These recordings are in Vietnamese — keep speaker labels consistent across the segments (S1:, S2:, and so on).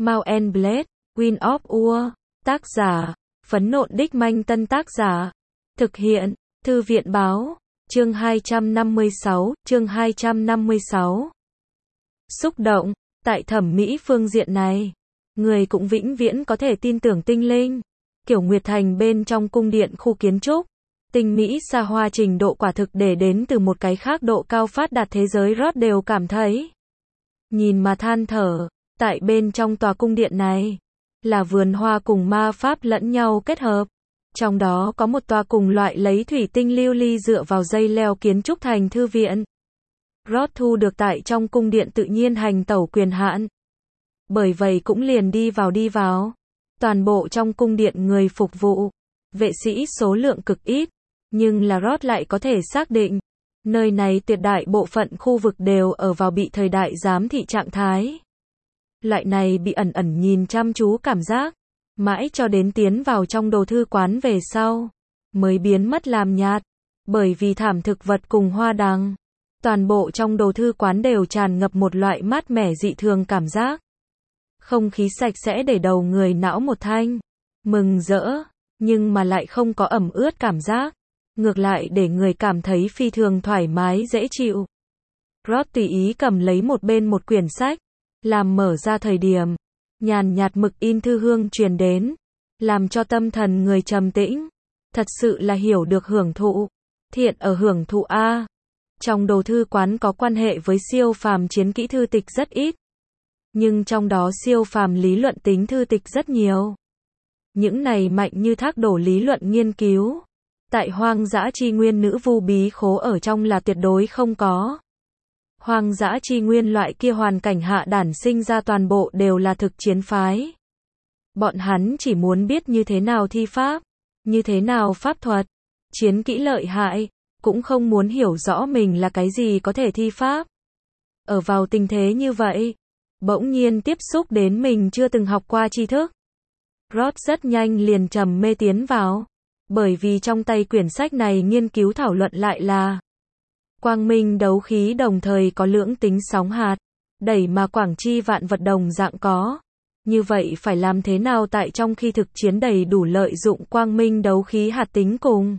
S1: Mount and Blade, Wind of War, tác giả, Phấn Nộn Đích Manh Tân tác giả, thực hiện, Thư viện báo, chương 256, chương 256. Xúc động, tại thẩm mỹ phương diện này, người cũng vĩnh viễn có thể tin tưởng tinh linh. Kiểu Nguyệt Thành bên trong cung điện khu kiến trúc, tinh mỹ xa hoa trình độ quả thực để đến từ một cái khác độ cao phát đạt thế giới Rod đều cảm thấy. Nhìn mà than thở, tại bên trong tòa cung điện này, là vườn hoa cùng ma pháp lẫn nhau kết hợp. Trong đó có một tòa cùng loại lấy thủy tinh lưu ly dựa vào dây leo kiến trúc thành thư viện. Rod thu được tại trong cung điện tự nhiên hành tẩu quyền hạn. Bởi vậy cũng liền đi vào. Toàn bộ trong cung điện người phục vụ, vệ sĩ số lượng cực ít, nhưng là Rod lại có thể xác định, nơi này tuyệt đại bộ phận khu vực đều ở vào bị thời đại giám thị trạng thái. Loại này bị ẩn ẩn nhìn chăm chú cảm giác, mãi cho đến tiến vào trong đồ thư quán về sau, mới biến mất làm nhạt, bởi vì thảm thực vật cùng hoa đằng. Toàn bộ trong đồ thư quán đều tràn ngập một loại mát mẻ dị thường cảm giác. Không khí sạch sẽ để đầu người não một thanh, mừng rỡ, nhưng mà lại không có ẩm ướt cảm giác. Ngược lại để người cảm thấy phi thường thoải mái dễ chịu. Rod tùy ý cầm lấy một bên một quyển sách, làm mở ra thời điểm, nhàn nhạt mực in thư hương truyền đến, làm cho tâm thần người trầm tĩnh. Thật sự là hiểu được hưởng thụ. Thiện ở hưởng thụ A. Trong đồ thư quán có quan hệ với siêu phàm chiến kỹ thư tịch rất ít. Nhưng trong đó siêu phàm lý luận tính thư tịch rất nhiều. Những này mạnh như thác đổ lý luận nghiên cứu. Tại hoang dã chi nguyên nữ vu bí khố ở trong là tuyệt đối không có. Hoang dã chi nguyên loại kia hoàn cảnh hạ đản sinh ra toàn bộ đều là thực chiến phái. Bọn hắn chỉ muốn biết như thế nào thi pháp, như thế nào pháp thuật, chiến kỹ lợi hại, cũng không muốn hiểu rõ mình là cái gì có thể thi pháp. Ở vào tình thế như vậy, bỗng nhiên tiếp xúc đến mình chưa từng học qua tri thức. Rod rất nhanh liền trầm mê tiến vào. Bởi vì trong tay quyển sách này nghiên cứu thảo luận lại là quang minh đấu khí đồng thời có lưỡng tính sóng hạt, đẩy mà quảng chi vạn vật đồng dạng có. Như vậy phải làm thế nào tại trong khi thực chiến đầy đủ lợi dụng quang minh đấu khí hạt tính cùng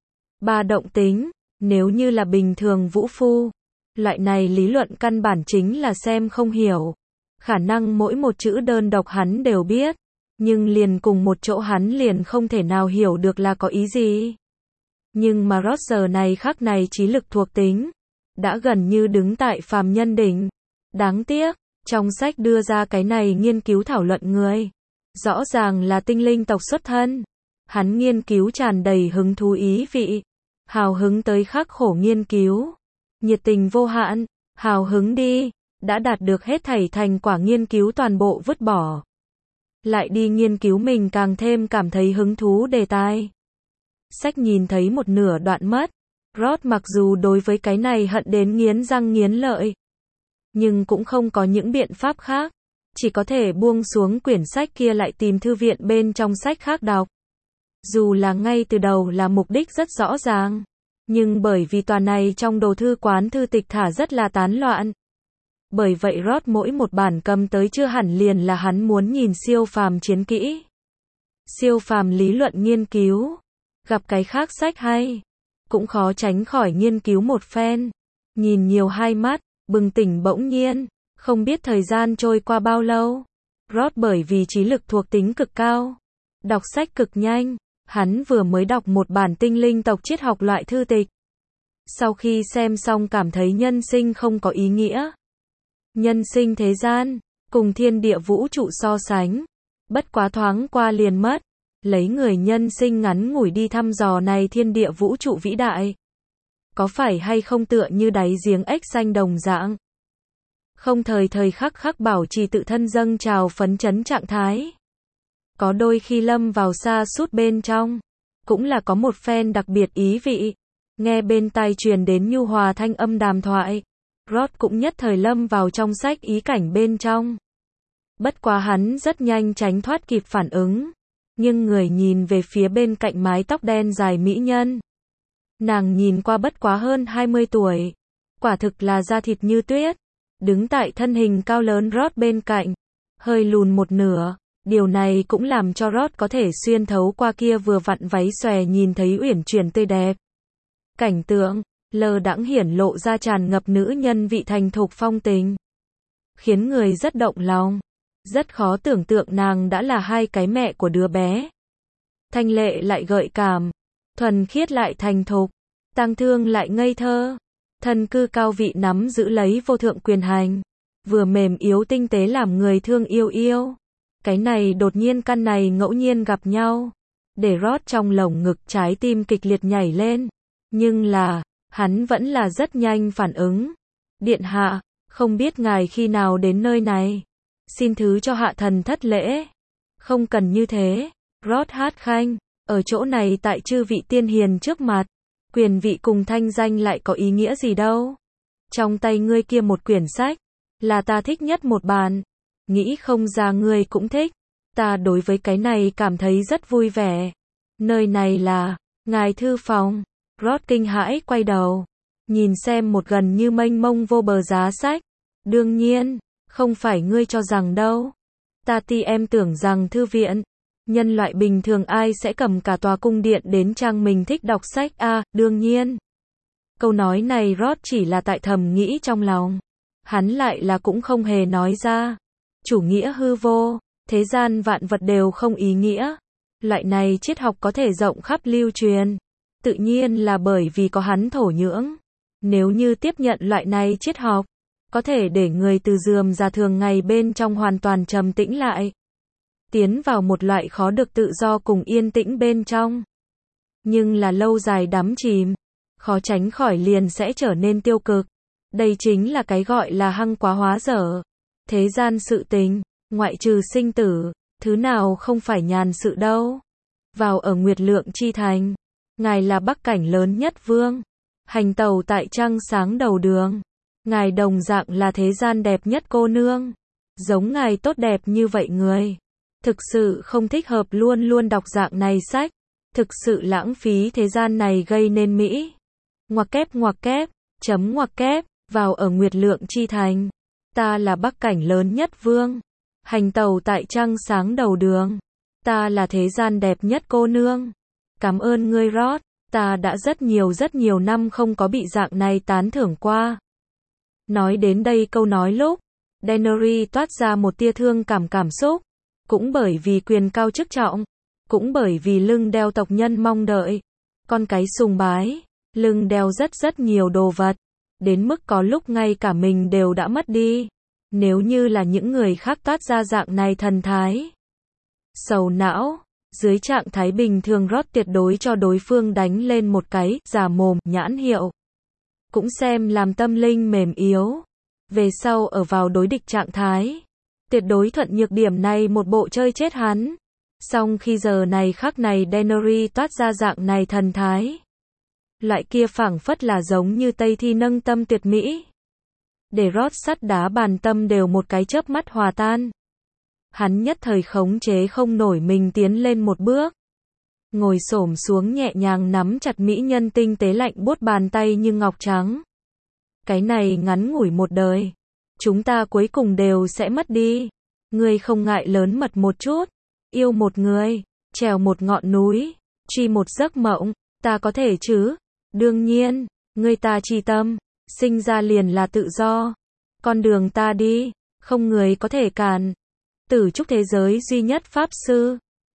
S1: ba động tính, nếu như là bình thường vũ phu. Loại này lý luận căn bản chính là xem không hiểu. Khả năng mỗi một chữ đơn độc hắn đều biết. Nhưng liền cùng một chỗ hắn liền không thể nào hiểu được là có ý gì. Nhưng mà Rod giờ này khắc này trí lực thuộc tính, đã gần như đứng tại phàm nhân đỉnh. Đáng tiếc, trong sách đưa ra cái này nghiên cứu thảo luận người. Rõ ràng là tinh linh tộc xuất thân. Hắn nghiên cứu tràn đầy hứng thú ý vị. Hào hứng tới khắc khổ nghiên cứu. Nhiệt tình vô hạn, hào hứng đi, đã đạt được hết thảy thành quả nghiên cứu toàn bộ vứt bỏ. Lại đi nghiên cứu mình càng thêm cảm thấy hứng thú đề tài. Sách nhìn thấy một nửa đoạn mất. Rod mặc dù đối với cái này hận đến nghiến răng nghiến lợi, nhưng cũng không có những biện pháp khác. Chỉ có thể buông xuống quyển sách kia lại tìm thư viện bên trong sách khác đọc. Dù là ngay từ đầu là mục đích rất rõ ràng, nhưng bởi vì tòa này trong đồ thư quán thư tịch thả rất là tán loạn. Bởi vậy Rod mỗi một bản cầm tới chưa hẳn liền là hắn muốn nhìn siêu phàm chiến kỹ. Siêu phàm lý luận nghiên cứu. Gặp cái khác sách hay, cũng khó tránh khỏi nghiên cứu một phen. Nhìn nhiều hai mắt, bừng tỉnh bỗng nhiên, không biết thời gian trôi qua bao lâu. Rod bởi vì trí lực thuộc tính cực cao, đọc sách cực nhanh, hắn vừa mới đọc một bản tinh linh tộc triết học loại thư tịch. Sau khi xem xong cảm thấy nhân sinh không có ý nghĩa. Nhân sinh thế gian, cùng thiên địa vũ trụ so sánh, bất quá thoáng qua liền mất, lấy người nhân sinh ngắn ngủi đi thăm dò này thiên địa vũ trụ vĩ đại. Có phải hay không tựa như đáy giếng ếch xanh đồng dạng? Không thời thời khắc khắc bảo trì tự thân dâng trào phấn chấn trạng thái. Có đôi khi lâm vào xa sút bên trong, cũng là có một phen đặc biệt ý vị. Nghe bên tai truyền đến nhu hòa thanh âm đàm thoại. Rod cũng nhất thời lâm vào trong sách ý cảnh bên trong. Bất quá hắn rất nhanh tránh thoát kịp phản ứng. Nhưng người nhìn về phía bên cạnh mái tóc đen dài mỹ nhân. Nàng nhìn qua bất quá hơn 20 tuổi. Quả thực là da thịt như tuyết. Đứng tại thân hình cao lớn Rod bên cạnh. hơi lùn một nửa. Điều này cũng làm cho Rod có thể xuyên thấu qua kia vừa vặn váy xòe nhìn thấy uyển chuyển tươi đẹp. Cảnh tượng lơ đãng hiển lộ ra tràn ngập nữ nhân vị thành thục phong tình, khiến người rất động lòng. Rất khó tưởng tượng nàng đã là hai cái mẹ của đứa bé. Thanh lệ lại gợi cảm, thuần khiết lại thành thục, tang thương lại ngây thơ. Thân cư cao vị nắm giữ lấy vô thượng quyền hành, vừa mềm yếu tinh tế làm người thương yêu yêu. Cái này đột nhiên căn này ngẫu nhiên gặp nhau, để Rod trong lồng ngực trái tim kịch liệt nhảy lên. Nhưng là, hắn vẫn là rất nhanh phản ứng. Điện hạ, không biết ngài khi nào đến nơi này. Xin thứ cho hạ thần thất lễ. Không cần như thế. Rod hát khanh, ở chỗ này tại chư vị tiên hiền trước mặt, quyền vị cùng thanh danh lại có ý nghĩa gì đâu. Trong tay ngươi kia một quyển sách, là ta thích nhất một bản. Nghĩ không ra ngươi cũng thích. Ta đối với cái này cảm thấy rất vui vẻ. Nơi này là, ngài thư phòng. Rod kinh hãi quay đầu, nhìn xem một gần như mênh mông vô bờ giá sách. Đương nhiên, không phải ngươi cho rằng đâu. Em tưởng rằng thư viện, nhân loại bình thường ai sẽ cầm cả tòa cung điện đến trang mình thích đọc sách đương nhiên. Câu nói này Rod chỉ là tại thầm nghĩ trong lòng. Hắn lại là cũng không hề nói ra. Chủ nghĩa hư vô, thế gian vạn vật đều không ý nghĩa. Loại này triết học có thể rộng khắp lưu truyền. Tự nhiên là bởi vì có hắn thổ nhưỡng. Nếu như tiếp nhận loại này triết học, có thể để người từ rườm rà thường ngày bên trong hoàn toàn trầm tĩnh lại. Tiến vào một loại khó được tự do cùng yên tĩnh bên trong. Nhưng là lâu dài đắm chìm, khó tránh khỏi liền sẽ trở nên tiêu cực. Đây chính là cái gọi là hăng quá hóa dở. Thế gian sự tình, ngoại trừ sinh tử, thứ nào không phải nhàn sự đâu. Vào ở Nguyệt Lượng Chi Thành, ngài là bắc cảnh lớn nhất vương. Hành tàu tại trăng sáng đầu đường. Ngài đồng dạng là thế gian đẹp nhất cô nương. Giống ngài tốt đẹp như vậy người. Thực sự không thích hợp luôn luôn đọc dạng này sách. Thực sự lãng phí thế gian này gây nên mỹ. Ngoặc kép, chấm ngoặc kép, vào ở Nguyệt Lượng Chi Thành. Ta là bắc cảnh lớn nhất vương. Hành tàu tại trăng sáng đầu đường. Ta là thế gian đẹp nhất cô nương. Cảm ơn ngươi Rod. Ta đã rất nhiều năm không có bị dạng này tán thưởng qua. Nói đến đây câu nói lúc, Daenerys toát ra một tia thương cảm xúc. Cũng bởi vì quyền cao chức trọng. Cũng bởi vì lưng đeo tộc nhân mong đợi. Con cái sùng bái. Lưng đeo rất nhiều đồ vật. Đến mức có lúc ngay cả mình đều đã mất đi. Nếu như là những người khác toát ra dạng này thần thái. Sầu não. Dưới trạng thái bình thường Rod tuyệt đối cho đối phương đánh lên một cái giả mồm nhãn hiệu. Cũng xem làm tâm linh mềm yếu. Về sau ở vào đối địch trạng thái. Tuyệt đối thuận nhược điểm này một bộ chơi chết hắn. Song khi giờ này khắc này Daenerys toát ra dạng này thần thái. Loại kia phảng phất là giống như Tây Thi nâng tâm tuyệt mỹ. Để Rod sắt đá bàn tâm đều một cái chớp mắt hòa tan. Hắn nhất thời khống chế không nổi mình tiến lên một bước. Ngồi xổm xuống nhẹ nhàng nắm chặt mỹ nhân tinh tế lạnh buốt bàn tay như ngọc trắng. Cái này ngắn ngủi một đời. Chúng ta cuối cùng đều sẽ mất đi. Ngươi không ngại lớn mật một chút. Yêu một người. Trèo một ngọn núi. Truy một giấc mộng. Ta có thể chứ? Đương nhiên. Ngươi ta chi tâm. Sinh ra liền là tự do. Con đường ta đi. Không người có thể cản. Tử trúc thế giới duy nhất pháp sư.